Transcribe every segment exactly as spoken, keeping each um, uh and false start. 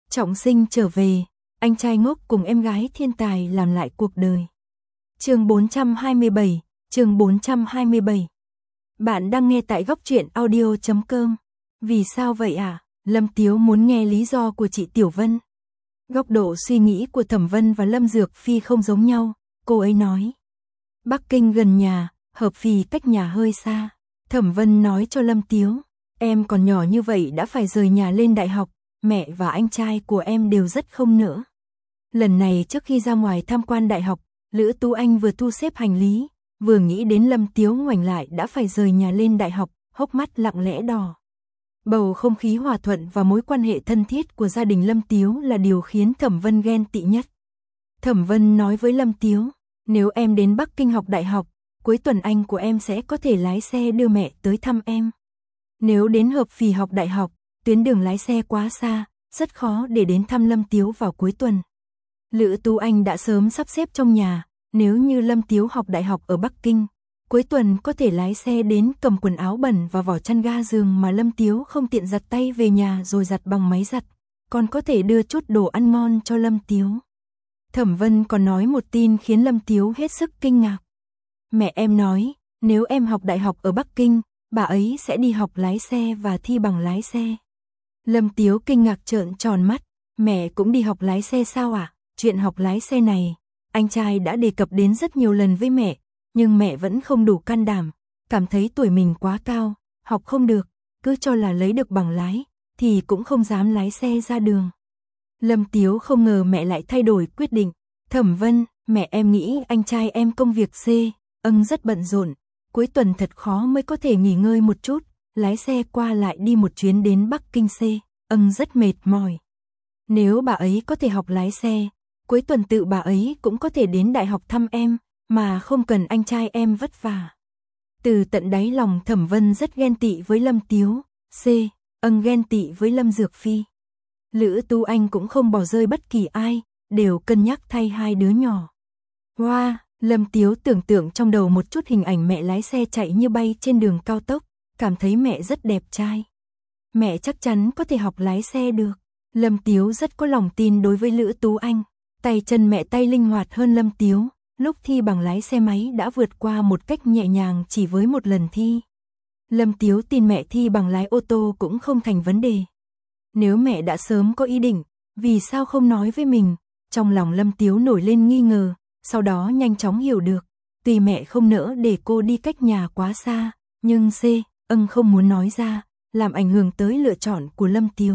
Trọng sinh trở về, anh trai ngốc cùng em gái thiên tài làm lại cuộc đời. Chương bốn trăm hai mươi bảy, chương bốn trăm hai mươi bảy. Bạn đang nghe tại góc truyện audio chấm com. Vì sao vậy à? Lâm Tiếu muốn nghe lý do của chị Tiểu Vân. Góc độ suy nghĩ của Thẩm Vân và Lâm Dược Phi không giống nhau, cô ấy nói. Bắc Kinh gần nhà, Hợp Phi cách nhà hơi xa. Thẩm Vân nói cho Lâm Tiếu, em còn nhỏ như vậy đã phải rời nhà lên đại học, mẹ và anh trai của em đều rất không nỡ. Lần này trước khi ra ngoài tham quan đại học, Lữ Tú Anh vừa thu xếp hành lý, vừa nghĩ đến Lâm Tiếu ngoảnh lại đã phải rời nhà lên đại học, hốc mắt lặng lẽ đỏ. Bầu không khí hòa thuận và mối quan hệ thân thiết của gia đình Lâm Tiếu là điều khiến Thẩm Vân ghen tị nhất. Thẩm Vân nói với Lâm Tiếu, nếu em đến Bắc Kinh học đại học, cuối tuần anh của em sẽ có thể lái xe đưa mẹ tới thăm em. Nếu đến Hợp Phì học đại học, tuyến đường lái xe quá xa, rất khó để đến thăm Lâm Tiếu vào cuối tuần. Lữ Tú Anh đã sớm sắp xếp trong nhà, nếu như Lâm Tiếu học đại học ở Bắc Kinh, cuối tuần có thể lái xe đến cầm quần áo bẩn và vỏ chăn ga giường mà Lâm Tiếu không tiện giặt tay về nhà rồi giặt bằng máy giặt, còn có thể đưa chút đồ ăn ngon cho Lâm Tiếu. Thẩm Vân còn nói một tin khiến Lâm Tiếu hết sức kinh ngạc. Mẹ em nói, nếu em học đại học ở Bắc Kinh, bà ấy sẽ đi học lái xe và thi bằng lái xe. Lâm Tiếu kinh ngạc trợn tròn mắt, mẹ cũng đi học lái xe sao ạ? À? Chuyện học lái xe này, anh trai đã đề cập đến rất nhiều lần với mẹ, nhưng mẹ vẫn không đủ can đảm, cảm thấy tuổi mình quá cao, học không được, cứ cho là lấy được bằng lái, thì cũng không dám lái xe ra đường. Lâm Tiếu không ngờ mẹ lại thay đổi quyết định. Thẩm Vân, mẹ em nghĩ anh trai em công việc C, âng rất bận rộn, cuối tuần thật khó mới có thể nghỉ ngơi một chút, lái xe qua lại đi một chuyến đến Bắc Kinh C, âng rất mệt mỏi. Nếu bà ấy có thể học lái xe, cuối tuần tự bà ấy cũng có thể đến đại học thăm em, mà không cần anh trai em vất vả. Từ tận đáy lòng Thẩm Vân rất ghen tị với Lâm Tiếu, C, âng ghen tị với Lâm Dược Phi. Lữ Tú Anh cũng không bỏ rơi bất kỳ ai, đều cân nhắc thay hai đứa nhỏ. Wow, Lâm Tiếu tưởng tượng trong đầu một chút hình ảnh mẹ lái xe chạy như bay trên đường cao tốc, cảm thấy mẹ rất đẹp trai. Mẹ chắc chắn có thể học lái xe được. Lâm Tiếu rất có lòng tin đối với Lữ Tú Anh, tay chân mẹ tay linh hoạt hơn Lâm Tiếu, lúc thi bằng lái xe máy đã vượt qua một cách nhẹ nhàng chỉ với một lần thi. Lâm Tiếu tin mẹ thi bằng lái ô tô cũng không thành vấn đề. Nếu mẹ đã sớm có ý định, vì sao không nói với mình? Trong lòng Lâm Tiếu nổi lên nghi ngờ, sau đó nhanh chóng hiểu được, tuy mẹ không nỡ để cô đi cách nhà quá xa, nhưng C, âng không muốn nói ra, làm ảnh hưởng tới lựa chọn của Lâm Tiếu.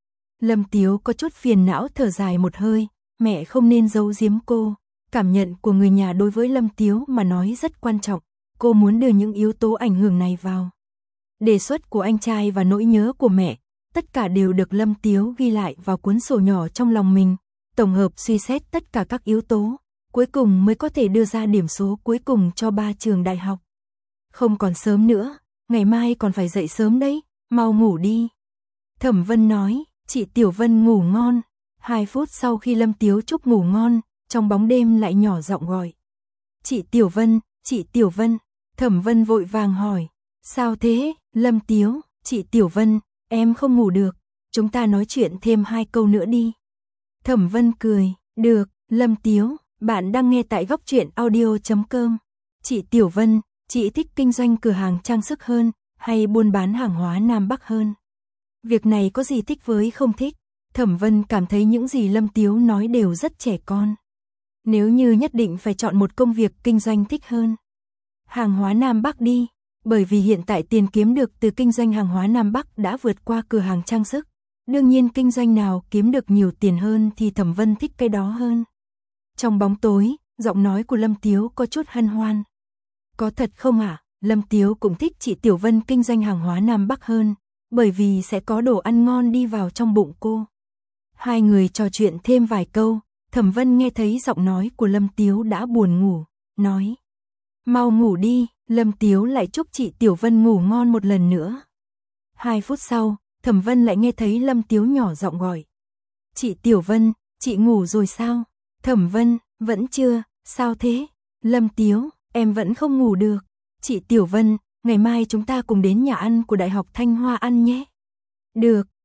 Lâm Tiếu có chút phiền não thở dài một hơi, mẹ không nên giấu giếm cô, cảm nhận của người nhà đối với Lâm Tiếu mà nói rất quan trọng, cô muốn đưa những yếu tố ảnh hưởng này vào. Đề xuất của anh trai và nỗi nhớ của mẹ, tất cả đều được Lâm Tiếu ghi lại vào cuốn sổ nhỏ trong lòng mình, tổng hợp suy xét tất cả các yếu tố, cuối cùng mới có thể đưa ra điểm số cuối cùng cho ba trường đại học. Không còn sớm nữa, ngày mai còn phải dậy sớm đấy, mau ngủ đi. Thẩm Vân nói, chị Tiểu Vân ngủ ngon. Hai phút sau khi Lâm Tiếu chúc ngủ ngon, trong bóng đêm lại nhỏ giọng gọi. Chị Tiểu Vân, chị Tiểu Vân. Thẩm Vân vội vàng hỏi, sao thế? Lâm Tiếu, chị Tiểu Vân, em không ngủ được, chúng ta nói chuyện thêm hai câu nữa đi. Thẩm Vân cười, được. Lâm Tiếu, bạn đang nghe tại góc truyện audio chấm com. Chị Tiểu Vân, chị thích kinh doanh cửa hàng trang sức hơn, hay buôn bán hàng hóa Nam Bắc hơn? Việc này có gì thích với không thích? Thẩm Vân cảm thấy những gì Lâm Tiếu nói đều rất trẻ con. Nếu như nhất định phải chọn một công việc kinh doanh thích hơn, hàng hóa Nam Bắc đi, bởi vì hiện tại tiền kiếm được từ kinh doanh hàng hóa Nam Bắc đã vượt qua cửa hàng trang sức. Đương nhiên kinh doanh nào kiếm được nhiều tiền hơn thì Thẩm Vân thích cái đó hơn. Trong bóng tối, giọng nói của Lâm Tiếu có chút hân hoan. Có thật không ạ? À? Lâm Tiếu cũng thích chị Tiểu Vân kinh doanh hàng hóa Nam Bắc hơn, bởi vì sẽ có đồ ăn ngon đi vào trong bụng cô. Hai người trò chuyện thêm vài câu, Thẩm Vân nghe thấy giọng nói của Lâm Tiếu đã buồn ngủ, nói. Mau ngủ đi, Lâm Tiếu lại chúc chị Tiểu Vân ngủ ngon một lần nữa. Hai phút sau, Thẩm Vân lại nghe thấy Lâm Tiếu nhỏ giọng gọi. Chị Tiểu Vân, chị ngủ rồi sao? Thẩm Vân, vẫn chưa, sao thế? Lâm Tiếu, em vẫn không ngủ được. Chị Tiểu Vân, ngày mai chúng ta cùng đến nhà ăn của Đại học Thanh Hoa ăn nhé. Được,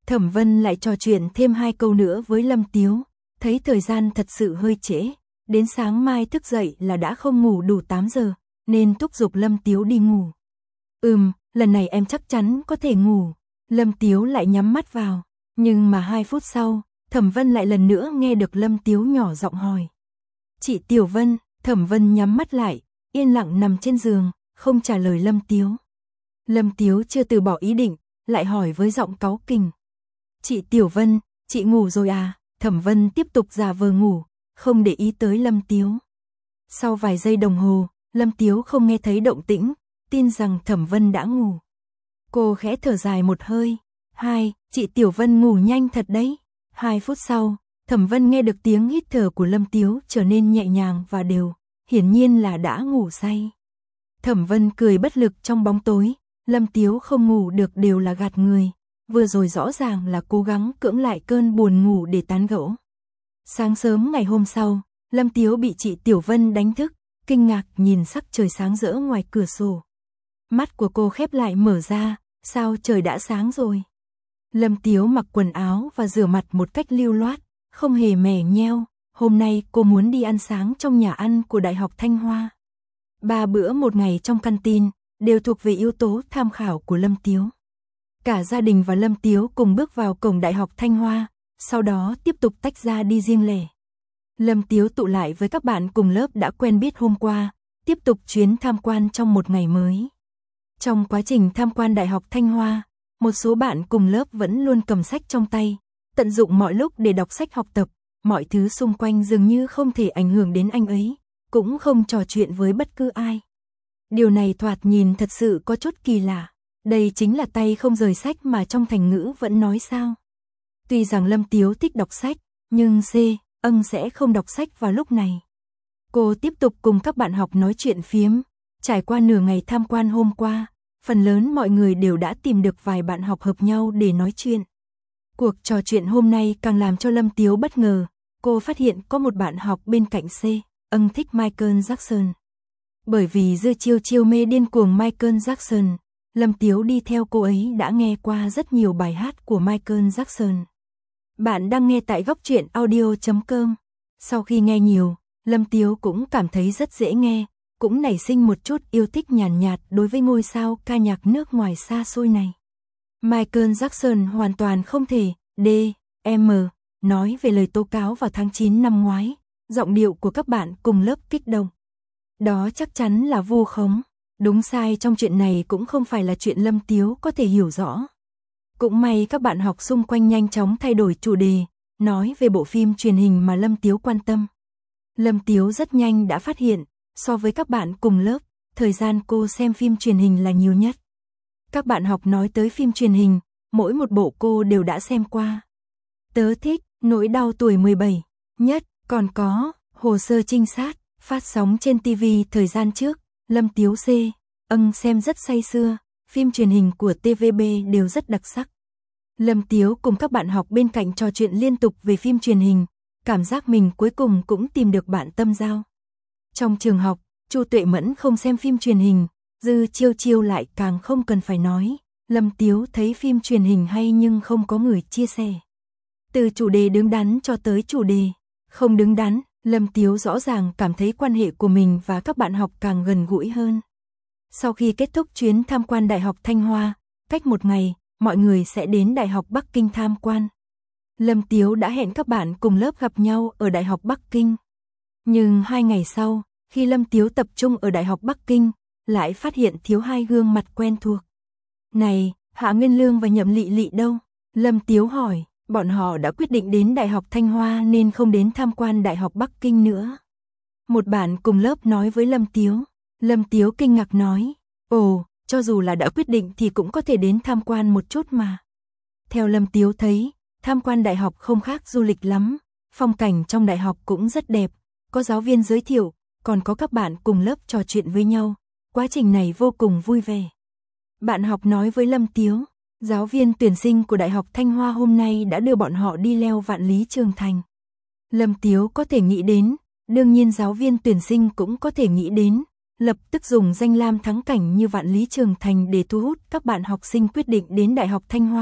Thẩm Vân lại trò chuyện thêm hai câu nữa với Lâm Tiếu, thấy thời gian thật sự hơi trễ, đến sáng mai thức dậy là đã không ngủ đủ tám giờ, nên thúc giục Lâm Tiếu đi ngủ. Ừm, lần này em chắc chắn có thể ngủ. Lâm Tiếu lại nhắm mắt vào, nhưng mà hai phút sau, Thẩm Vân lại lần nữa nghe được Lâm Tiếu nhỏ giọng hỏi. Chị Tiểu Vân, Thẩm Vân nhắm mắt lại, yên lặng nằm trên giường, không trả lời Lâm Tiếu. Lâm Tiếu chưa từ bỏ ý định, lại hỏi với giọng cáu kỉnh. Chị Tiểu Vân, chị ngủ rồi à? Thẩm Vân tiếp tục giả vờ ngủ, không để ý tới Lâm Tiếu. Sau vài giây đồng hồ, Lâm Tiếu không nghe thấy động tĩnh, tin rằng Thẩm Vân đã ngủ. Cô khẽ thở dài một hơi. Hai, chị Tiểu Vân ngủ nhanh thật đấy. Hai phút sau, Thẩm Vân nghe được tiếng hít thở của Lâm Tiếu trở nên nhẹ nhàng và đều, hiển nhiên là đã ngủ say. Thẩm Vân cười bất lực trong bóng tối, Lâm Tiếu không ngủ được đều là gạt người, vừa rồi rõ ràng là cố gắng cưỡng lại cơn buồn ngủ để tán gẫu. Sáng sớm ngày hôm sau, Lâm Tiếu bị chị Tiểu Vân đánh thức, kinh ngạc nhìn sắc trời sáng rỡ ngoài cửa sổ. Mắt của cô khép lại mở ra, sao trời đã sáng rồi. Lâm Tiếu mặc quần áo và rửa mặt một cách lưu loát, không hề mè nheo, hôm nay cô muốn đi ăn sáng trong nhà ăn của Đại học Thanh Hoa. Ba bữa một ngày trong căn tin, đều thuộc về yếu tố tham khảo của Lâm Tiếu. Cả gia đình và Lâm Tiếu cùng bước vào cổng Đại học Thanh Hoa, sau đó tiếp tục tách ra đi riêng lẻ. Lâm Tiếu tụ lại với các bạn cùng lớp đã quen biết hôm qua, tiếp tục chuyến tham quan trong một ngày mới. Trong quá trình tham quan Đại học Thanh Hoa, một số bạn cùng lớp vẫn luôn cầm sách trong tay, tận dụng mọi lúc để đọc sách học tập, mọi thứ xung quanh dường như không thể ảnh hưởng đến anh ấy, cũng không trò chuyện với bất cứ ai. Điều này thoạt nhìn thật sự có chút kỳ lạ, đây chính là tay không rời sách mà trong thành ngữ vẫn nói sao. Tuy rằng Lâm Tiếu thích đọc sách, nhưng C, âng sẽ không đọc sách vào lúc này. Cô tiếp tục cùng các bạn học nói chuyện phiếm, trải qua nửa ngày tham quan hôm qua, phần lớn mọi người đều đã tìm được vài bạn học hợp nhau để nói chuyện. Cuộc trò chuyện hôm nay càng làm cho Lâm Tiếu bất ngờ, cô phát hiện có một bạn học bên cạnh C, âng thích Michael Jackson. Bởi vì dư chiêu chiêu mê điên cuồng Michael Jackson, Lâm Tiếu đi theo cô ấy đã nghe qua rất nhiều bài hát của Michael Jackson. Bạn đang nghe tại góc truyện audio chấm com. Sau khi nghe nhiều, Lâm Tiếu cũng cảm thấy rất dễ nghe, cũng nảy sinh một chút yêu thích nhàn nhạt, nhạt đối với ngôi sao ca nhạc nước ngoài xa xôi này. Michael Jackson hoàn toàn không thể, D, M, nói về lời tố cáo vào tháng chín năm ngoái, giọng điệu của các bạn cùng lớp kích động. Đó chắc chắn là vu khống, đúng sai trong chuyện này cũng không phải là chuyện Lâm Tiếu có thể hiểu rõ. Cũng may các bạn học xung quanh nhanh chóng thay đổi chủ đề, nói về bộ phim truyền hình mà Lâm Tiếu quan tâm. Lâm Tiếu rất nhanh đã phát hiện, so với các bạn cùng lớp, thời gian cô xem phim truyền hình là nhiều nhất. Các bạn học nói tới phim truyền hình, mỗi một bộ cô đều đã xem qua. Tớ thích Nỗi đau tuổi mười bảy nhất, còn có Hồ sơ trinh sát, phát sóng trên ti vi thời gian trước, Lâm Tiếu C, âng xem rất say sưa, phim truyền hình của tê vê bê đều rất đặc sắc. Lâm Tiếu cùng các bạn học bên cạnh trò chuyện liên tục về phim truyền hình, cảm giác mình cuối cùng cũng tìm được bạn tâm giao. Trong trường học, Chu Tuệ Mẫn không xem phim truyền hình, Dư Chiêu Chiêu lại càng không cần phải nói. Lâm Tiếu thấy phim truyền hình hay nhưng không có người chia sẻ. Từ chủ đề đứng đắn cho tới chủ đề không đứng đắn, Lâm Tiếu rõ ràng cảm thấy quan hệ của mình và các bạn học càng gần gũi hơn. Sau khi kết thúc chuyến tham quan Đại học Thanh Hoa, cách một ngày, mọi người sẽ đến Đại học Bắc Kinh tham quan. Lâm Tiếu đã hẹn các bạn cùng lớp gặp nhau ở Đại học Bắc Kinh. Nhưng hai ngày sau, khi Lâm Tiếu tập trung ở Đại học Bắc Kinh, lại phát hiện thiếu hai gương mặt quen thuộc. Này, Hạ Nguyên Lương và Nhậm Lị Lị đâu? Lâm Tiếu hỏi, bọn họ đã quyết định đến Đại học Thanh Hoa nên không đến tham quan Đại học Bắc Kinh nữa. Một bạn cùng lớp nói với Lâm Tiếu. Lâm Tiếu kinh ngạc nói, ồ, cho dù là đã quyết định thì cũng có thể đến tham quan một chút mà. Theo Lâm Tiếu thấy, tham quan đại học không khác du lịch lắm, phong cảnh trong đại học cũng rất đẹp, có giáo viên giới thiệu, còn có các bạn cùng lớp trò chuyện với nhau, quá trình này vô cùng vui vẻ. Bạn học nói với Lâm Tiếu, giáo viên tuyển sinh của Đại học Thanh Hoa hôm nay đã đưa bọn họ đi leo Vạn Lý Trường Thành. Lâm Tiếu có thể nghĩ đến, đương nhiên giáo viên tuyển sinh cũng có thể nghĩ đến, lập tức dùng danh lam thắng cảnh như Vạn Lý Trường Thành để thu hút các bạn học sinh quyết định đến Đại học Thanh Hoa,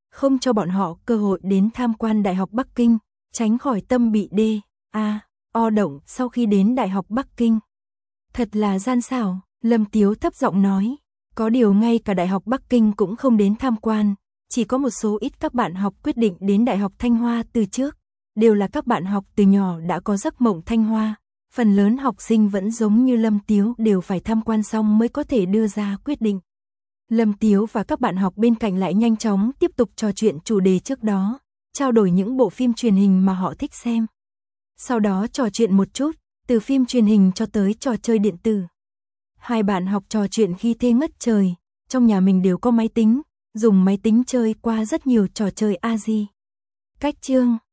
không cho bọn họ cơ hội đến tham quan Đại học Bắc Kinh, tránh khỏi tâm bị D, A, O động sau khi đến Đại học Bắc Kinh. Thật là gian xảo, Lâm Tiếu thấp giọng nói, có điều ngay cả Đại học Bắc Kinh cũng không đến tham quan, chỉ có một số ít các bạn học quyết định đến Đại học Thanh Hoa từ trước, đều là các bạn học từ nhỏ đã có giấc mộng Thanh Hoa, phần lớn học sinh vẫn giống như Lâm Tiếu đều phải tham quan xong mới có thể đưa ra quyết định. Lâm Tiếu và các bạn học bên cạnh lại nhanh chóng tiếp tục trò chuyện chủ đề trước đó, trao đổi những bộ phim truyền hình mà họ thích xem. Sau đó trò chuyện một chút, từ phim truyền hình cho tới trò chơi điện tử. Hai bạn học trò chuyện khi thê ngất trời, trong nhà mình đều có máy tính, dùng máy tính chơi qua rất nhiều trò chơi a i. Cách chương